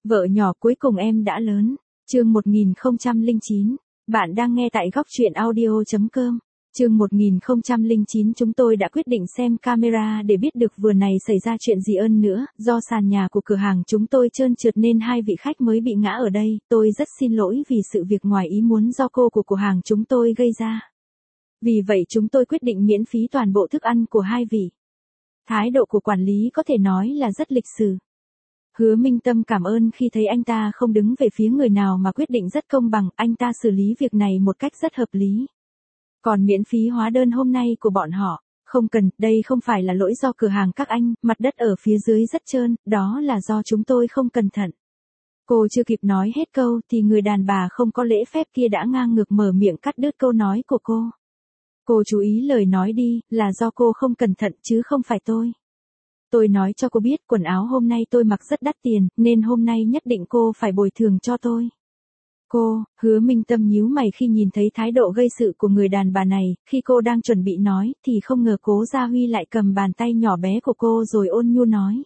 Vợ nhỏ cuối cùng em đã lớn. Chương 1009. Bạn đang nghe tại góc truyện audio.com. Chương 1009 chúng tôi đã quyết định xem camera để biết được vừa này xảy ra chuyện gì ơn nữa, do sàn nhà của cửa hàng chúng tôi trơn trượt nên hai vị khách mới bị ngã ở đây, tôi rất xin lỗi vì sự việc ngoài ý muốn do cô của cửa hàng chúng tôi gây ra. Vì vậy chúng tôi quyết định miễn phí toàn bộ thức ăn của hai vị. Thái độ của quản lý có thể nói là rất lịch sự. Hứa Minh Tâm cảm ơn khi thấy anh ta không đứng về phía người nào mà quyết định rất công bằng, anh ta xử lý việc này một cách rất hợp lý. Còn miễn phí hóa đơn hôm nay của bọn họ, không cần, đây không phải là lỗi do cửa hàng các anh, mặt đất ở phía dưới rất trơn, đó là do chúng tôi không cẩn thận. Cô chưa kịp nói hết câu thì người đàn bà không có lễ phép kia đã ngang ngược mở miệng cắt đứt câu nói của cô. Cô chú ý lời nói đi, là do cô không cẩn thận chứ không phải tôi. Tôi nói cho cô biết quần áo hôm nay tôi mặc rất đắt tiền, nên hôm nay nhất định cô phải bồi thường cho tôi. Cô, Hứa Minh Tâm nhíu mày khi nhìn thấy thái độ gây sự của người đàn bà này, khi cô đang chuẩn bị nói, thì không ngờ Cố Gia Huy lại cầm bàn tay nhỏ bé của cô rồi ôn nhu nói.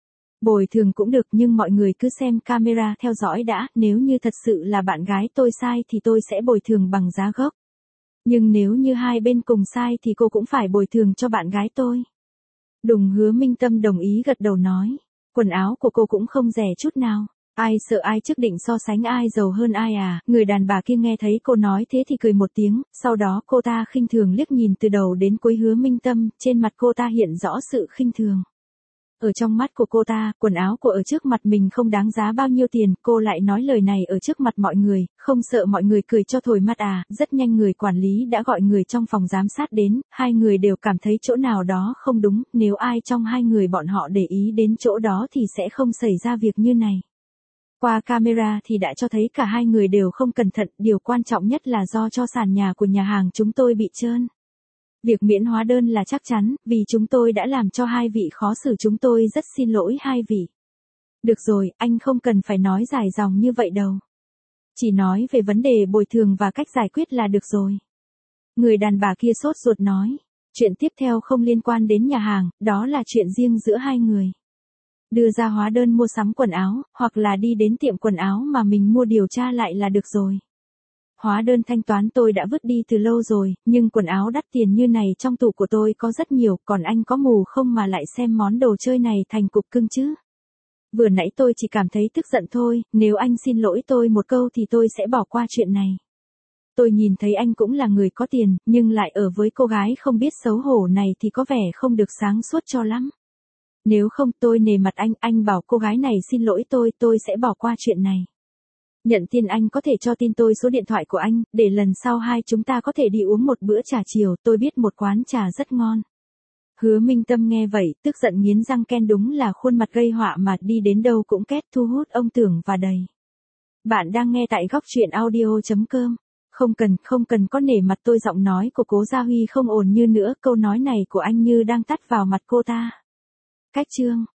Bồi thường cũng được nhưng mọi người cứ xem camera theo dõi đã, nếu như thật sự là bạn gái tôi sai thì tôi sẽ bồi thường bằng giá gốc. Nhưng nếu như hai bên cùng sai thì cô cũng phải bồi thường cho bạn gái tôi. Đùng. Hứa Minh Tâm đồng ý gật đầu nói. Quần áo của cô cũng không rẻ chút nào. Ai sợ ai trước định so sánh ai giàu hơn ai à. Người đàn bà kia nghe thấy cô nói thế thì cười một tiếng. Sau đó cô ta khinh thường liếc nhìn từ đầu đến cuối Hứa Minh Tâm. Trên mặt cô ta hiện rõ sự khinh thường. Ở trong mắt của cô ta, quần áo của ở trước mặt mình không đáng giá bao nhiêu tiền, cô lại nói lời này ở trước mặt mọi người, không sợ mọi người cười cho thổi mặt à. Rất nhanh người quản lý đã gọi người trong phòng giám sát đến, hai người đều cảm thấy chỗ nào đó không đúng, nếu ai trong hai người bọn họ để ý đến chỗ đó thì sẽ không xảy ra việc như này. Qua camera thì đã cho thấy cả hai người đều không cẩn thận, điều quan trọng nhất là do cho sàn nhà của nhà hàng chúng tôi bị trơn. Việc miễn hóa đơn là chắc chắn, vì chúng tôi đã làm cho hai vị khó xử, chúng tôi rất xin lỗi hai vị. Được rồi, anh không cần phải nói dài dòng như vậy đâu. Chỉ nói về vấn đề bồi thường và cách giải quyết là được rồi. Người đàn bà kia sốt ruột nói, chuyện tiếp theo không liên quan đến nhà hàng, đó là chuyện riêng giữa hai người. Đưa ra hóa đơn mua sắm quần áo, hoặc là đi đến tiệm quần áo mà mình mua điều tra lại là được rồi. Hóa đơn thanh toán tôi đã vứt đi từ lâu rồi, nhưng quần áo đắt tiền như này trong tủ của tôi có rất nhiều, còn anh có mù không mà lại xem món đồ chơi này thành cục cưng chứ? Vừa nãy tôi chỉ cảm thấy tức giận thôi, nếu anh xin lỗi tôi một câu thì tôi sẽ bỏ qua chuyện này. Tôi nhìn thấy anh cũng là người có tiền, nhưng lại ở với cô gái không biết xấu hổ này thì có vẻ không được sáng suốt cho lắm. Nếu không tôi nể mặt anh bảo cô gái này xin lỗi tôi sẽ bỏ qua chuyện này. Nhận tiền anh có thể cho tin tôi số điện thoại của anh, để lần sau hai chúng ta có thể đi uống một bữa trà chiều, tôi biết một quán trà rất ngon. Hứa Minh Tâm nghe vậy, tức giận nghiến răng ken, đúng là khuôn mặt gây họa mà đi đến đâu cũng két, thu hút ông tưởng và đầy. Bạn đang nghe tại góc truyện audio.com. Không cần có nể mặt tôi, giọng nói của Cố Gia Huy không ổn như nữa, câu nói này của anh như đang tắt vào mặt cô ta. Cách chương